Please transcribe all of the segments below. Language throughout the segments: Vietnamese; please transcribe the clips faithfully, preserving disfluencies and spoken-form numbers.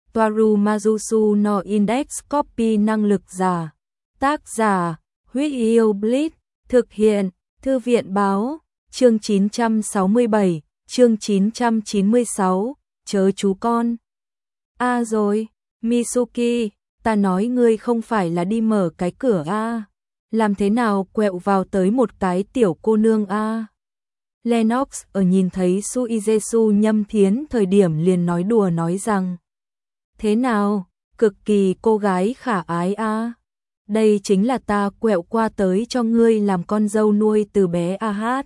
Toaru Majusu no Index Copy năng lực giả. Tác giả, Huyết Yêu Blitz, thực hiện, Thư viện báo, chương chín trăm sáu mươi bảy, chương chín trăm chín mươi sáu, chớ chú con. À rồi, Mitsuki, ta nói ngươi không phải là đi mở cái cửa à. Làm thế nào quẹo vào tới một cái tiểu cô nương à. Lennox ở nhìn thấy Suizesu Nhâm Thiến thời điểm liền nói đùa nói rằng. Thế nào, cực kỳ cô gái khả ái à. Đây chính là ta quẹo qua tới cho ngươi làm con dâu nuôi từ bé a hát.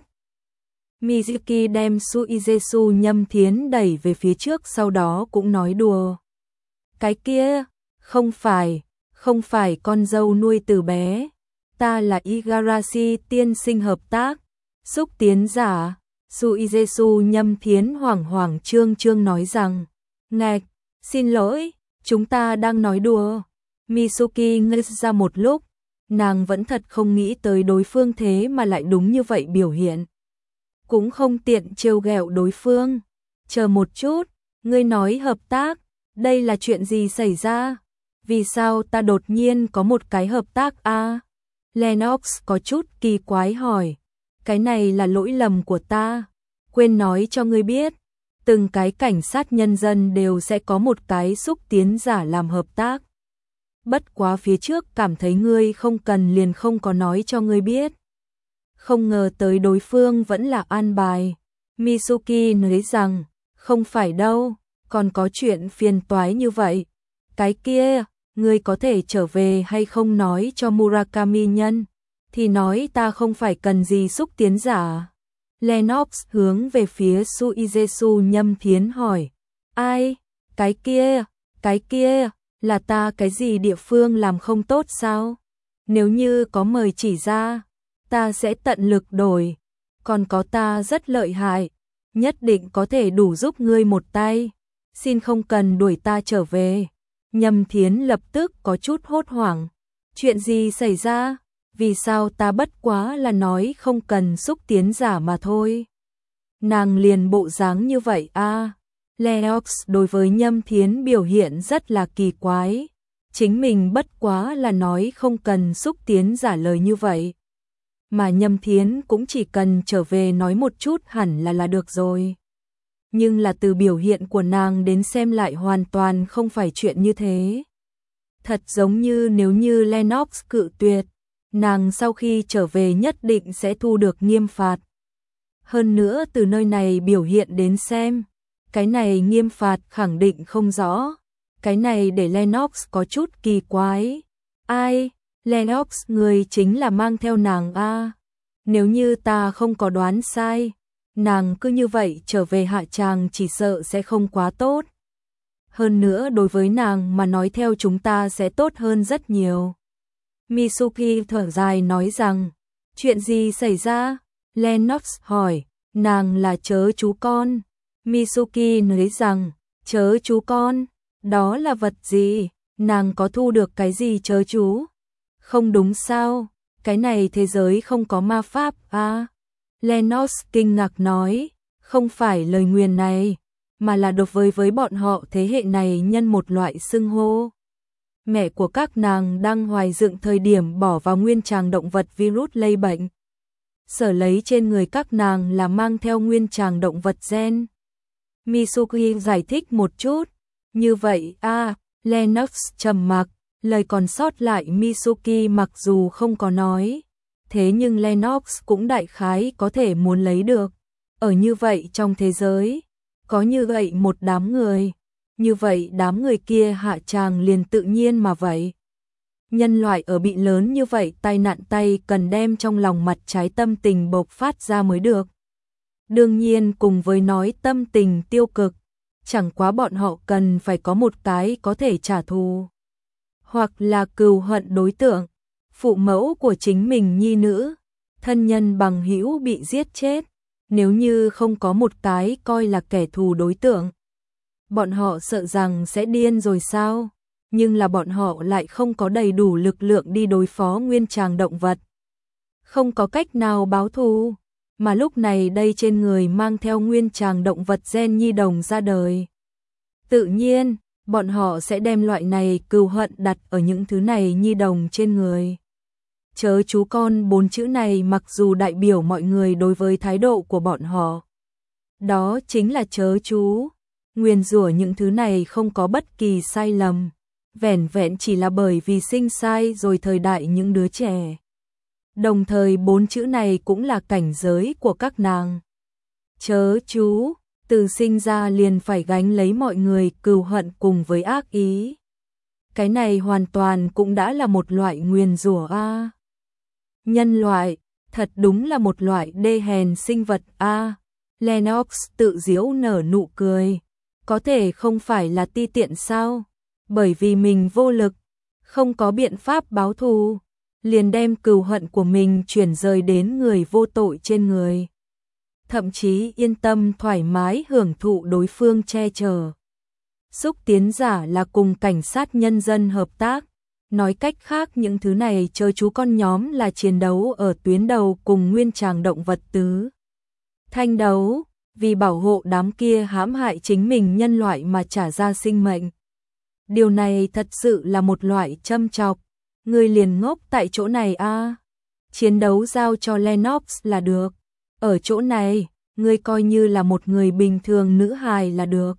Mizuki đem Suizesu Nhâm Thiến đẩy về phía trước sau đó cũng nói đùa. Cái kia, không phải, không phải con dâu nuôi từ bé. Ta là Igarashi tiên sinh hợp tác, xúc tiến giả. Suizesu Nhâm Thiến hoảng hoảng trương trương nói rằng. Ngạch, xin lỗi, chúng ta đang nói đùa. Mitsuki ngây ra một lúc, nàng vẫn thật không nghĩ tới đối phương thế mà lại đúng như vậy biểu hiện. Cũng không tiện trêu ghẹo đối phương. Chờ một chút, ngươi nói hợp tác, đây là chuyện gì xảy ra? Vì sao ta đột nhiên có một cái hợp tác a? À? Lennox có chút kỳ quái hỏi. Cái này là lỗi lầm của ta. Quên nói cho ngươi biết, từng cái cảnh sát nhân dân đều sẽ có một cái xúc tiến giả làm hợp tác. Bất quá phía trước cảm thấy ngươi không cần liền không có nói cho ngươi biết. Không ngờ tới đối phương vẫn là an bài. Mitsuki nói rằng, không phải đâu, còn có chuyện phiền toái như vậy. Cái kia, ngươi có thể trở về hay không nói cho Murakami nhân, thì nói ta không phải cần gì xúc tiến giả. Lennox hướng về phía Suizesu Nhâm Thiến hỏi, ai, cái kia, cái kia, là ta cái gì địa phương làm không tốt sao? Nếu như có mời chỉ ra, ta sẽ tận lực đổi, còn có ta rất lợi hại, nhất định có thể đủ giúp ngươi một tay, xin không cần đuổi ta trở về. Nhâm Thiến lập tức có chút hốt hoảng, chuyện gì xảy ra? Vì sao ta bất quá là nói không cần xúc tiến giả mà thôi? Nàng liền bộ dáng như vậy a. À. Lennox đối với Nhâm Thiến biểu hiện rất là kỳ quái, chính mình bất quá là nói không cần xúc tiến giả lời như vậy. Mà Nhâm Thiến cũng chỉ cần trở về nói một chút hẳn là là được rồi. Nhưng là từ biểu hiện của nàng đến xem lại hoàn toàn không phải chuyện như thế. Thật giống như nếu như Lennox cự tuyệt, nàng sau khi trở về nhất định sẽ thu được nghiêm phạt. Hơn nữa từ nơi này biểu hiện đến xem, cái này nghiêm phạt khẳng định không rõ. Cái này để Lennox có chút kỳ quái. Ai? Lennox người chính là mang theo nàng a. À. Nếu như ta không có đoán sai, nàng cứ như vậy trở về hạ tràng chỉ sợ sẽ không quá tốt. Hơn nữa đối với nàng mà nói theo chúng ta sẽ tốt hơn rất nhiều. Mitsuki thở dài nói rằng, chuyện gì xảy ra? Lennox hỏi, nàng là chớ chú con. Mitsuki nói rằng, chớ chú con, đó là vật gì? Nàng có thu được cái gì chớ chú? Không đúng sao, cái này thế giới không có ma pháp à? Lennox kinh ngạc nói, không phải lời nguyền này, mà là đối với với bọn họ thế hệ này nhân một loại xưng hô. Mẹ của các nàng đang hoài dựng thời điểm bỏ vào nguyên tràng động vật virus lây bệnh. Sở lấy trên người các nàng là mang theo nguyên tràng động vật gen. Mitsuki giải thích một chút, như vậy a. À, Lennox trầm mặc, lời còn sót lại Mitsuki mặc dù không có nói, thế nhưng Lennox cũng đại khái có thể muốn lấy được. Ở như vậy trong thế giới, có như vậy một đám người, như vậy đám người kia hạ tràng liền tự nhiên mà vậy. Nhân loại ở bị lớn như vậy tai nạn tay cần đem trong lòng mặt trái tâm tình bộc phát ra mới được. Đương nhiên cùng với nói tâm tình tiêu cực, chẳng quá bọn họ cần phải có một cái có thể trả thù. Hoặc là cừu hận đối tượng, phụ mẫu của chính mình nhi nữ, thân nhân bằng hữu bị giết chết, nếu như không có một cái coi là kẻ thù đối tượng. Bọn họ sợ rằng sẽ điên rồi sao, nhưng là bọn họ lại không có đầy đủ lực lượng đi đối phó nguyên tràng động vật. Không có cách nào báo thù, mà lúc này đây trên người mang theo nguyên tràng động vật gen nhi đồng ra đời. Tự nhiên, bọn họ sẽ đem loại này cừu hận đặt ở những thứ này nhi đồng trên người. Chớ chú con bốn chữ này mặc dù đại biểu mọi người đối với thái độ của bọn họ. Đó chính là chớ chú. Nguyền rủa những thứ này không có bất kỳ sai lầm. Vẻn vẹn chỉ là bởi vì sinh sai rồi thời đại những đứa trẻ. Đồng thời bốn chữ này cũng là cảnh giới của các nàng. Chớ chú, từ sinh ra liền phải gánh lấy mọi người cừu hận cùng với ác ý. Cái này hoàn toàn cũng đã là một loại nguyền rủa a. À. Nhân loại, thật đúng là một loại đê hèn sinh vật a. À. Lennox tự giễu nở nụ cười. Có thể không phải là ti tiện sao? Bởi vì mình vô lực, không có biện pháp báo thù, liền đem cừu hận của mình chuyển rời đến người vô tội trên người. Thậm chí yên tâm thoải mái hưởng thụ đối phương che chở. Xúc tiến giả là cùng cảnh sát nhân dân hợp tác. Nói cách khác những thứ này chớ chú con nhóm là chiến đấu ở tuyến đầu cùng nguyên tràng động vật tứ. Thanh đấu, vì bảo hộ đám kia hãm hại chính mình nhân loại mà trả ra sinh mệnh. Điều này thật sự là một loại châm chọc. Ngươi liền ngốc tại chỗ này a. À. Chiến đấu giao cho Lennox là được. Ở chỗ này, ngươi coi như là một người bình thường nữ hài là được.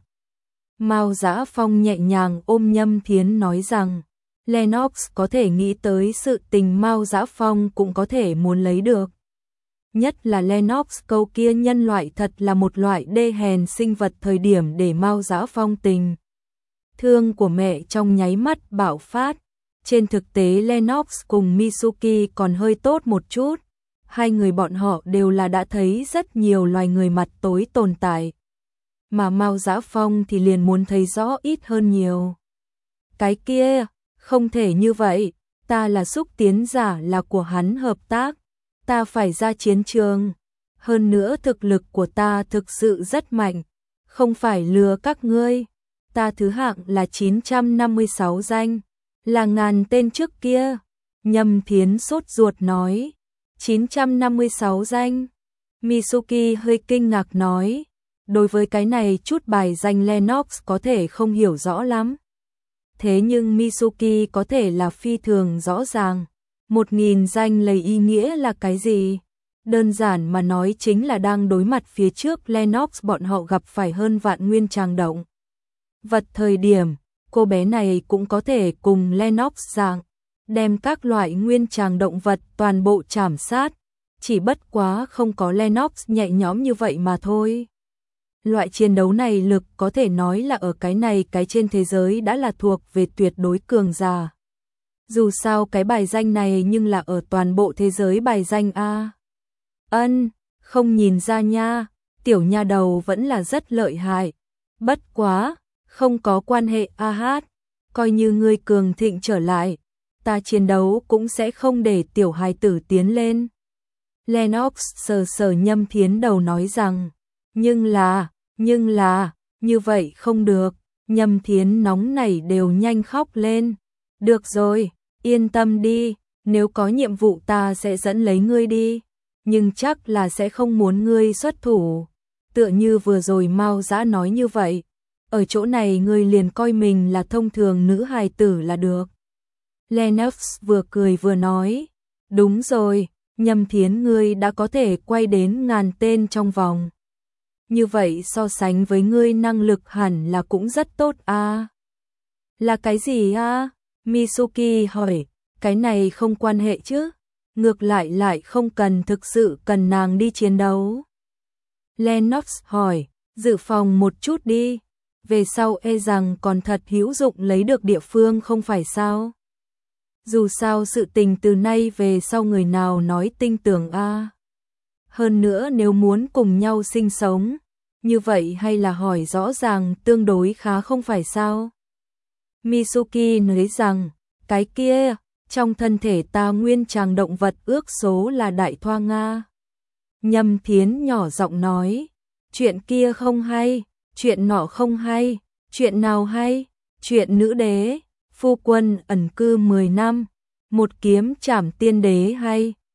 Mao Dã Phong nhẹ nhàng ôm Nhâm Thiến nói rằng, Lennox có thể nghĩ tới sự tình Mao Dã Phong cũng có thể muốn lấy được. Nhất là Lennox câu kia nhân loại thật là một loại đê hèn sinh vật thời điểm để Mao Dã Phong tình. Thương của mẹ trong nháy mắt bạo phát. Trên thực tế Lennox cùng Mitsuki còn hơi tốt một chút. Hai người bọn họ đều là đã thấy rất nhiều loài người mặt tối tồn tại. Mà Mao Dã Phong thì liền muốn thấy rõ ít hơn nhiều. Cái kia, không thể như vậy, ta là xúc tiến giả là của hắn hợp tác. Ta phải ra chiến trường. Hơn nữa thực lực của ta thực sự rất mạnh. Không phải lừa các ngươi. Ta thứ hạng là chín trăm năm mươi sáu danh. Là ngàn tên trước kia. Nhâm Thiến sốt ruột nói. chín trăm năm mươi sáu danh. Mitsuki hơi kinh ngạc nói. Đối với cái này chút bài danh Lennox có thể không hiểu rõ lắm. Thế nhưng Mitsuki có thể là phi thường rõ ràng. Một nghìn danh lấy ý nghĩa là cái gì? Đơn giản mà nói chính là đang đối mặt phía trước Lennox bọn họ gặp phải hơn vạn nguyên tràng động vật thời điểm, cô bé này cũng có thể cùng Lennox dạng, đem các loại nguyên tràng động vật toàn bộ chảm sát, chỉ bất quá không có Lennox nhẹ nhõm như vậy mà thôi. Loại chiến đấu này lực có thể nói là ở cái này cái trên thế giới đã là thuộc về tuyệt đối cường giả. Dù sao cái bài danh này nhưng là ở toàn bộ thế giới bài danh A. Ân, không nhìn ra nha, tiểu nha đầu vẫn là rất lợi hại. Bất quá, không có quan hệ a hát, coi như ngươi cường thịnh trở lại, ta chiến đấu cũng sẽ không để tiểu hài tử tiến lên. Lennox sờ sờ Nhâm Thiến đầu nói rằng, nhưng là, nhưng là, như vậy không được, Nhâm Thiến nóng nảy đều nhanh khóc lên. Được rồi, yên tâm đi, nếu có nhiệm vụ ta sẽ dẫn lấy ngươi đi, nhưng chắc là sẽ không muốn ngươi xuất thủ. Tựa như vừa rồi Mao Dã nói như vậy, ở chỗ này ngươi liền coi mình là thông thường nữ hài tử là được. Lennox vừa cười vừa nói, đúng rồi, Nhâm Thiến ngươi đã có thể quay đến ngàn tên trong vòng. Như vậy so sánh với ngươi năng lực hẳn là cũng rất tốt a. À? Là cái gì a? À? Mitsuki hỏi, cái này không quan hệ chứ, ngược lại lại không cần thực sự cần nàng đi chiến đấu. Lennox hỏi, dự phòng một chút đi, về sau e rằng còn thật hữu dụng lấy được địa phương không phải sao. Dù sao sự tình từ nay về sau người nào nói tin tưởng a. À? Hơn nữa nếu muốn cùng nhau sinh sống, như vậy hay là hỏi rõ ràng tương đối khá không phải sao. Mitsuki nói rằng, cái kia, trong thân thể ta nguyên tràng động vật ước số là đại thoa Nga. Nhâm Thiến nhỏ giọng nói, chuyện kia không hay, chuyện nọ không hay, chuyện nào hay, chuyện nữ đế, phu quân ẩn cư mười năm, một kiếm trảm tiên đế hay.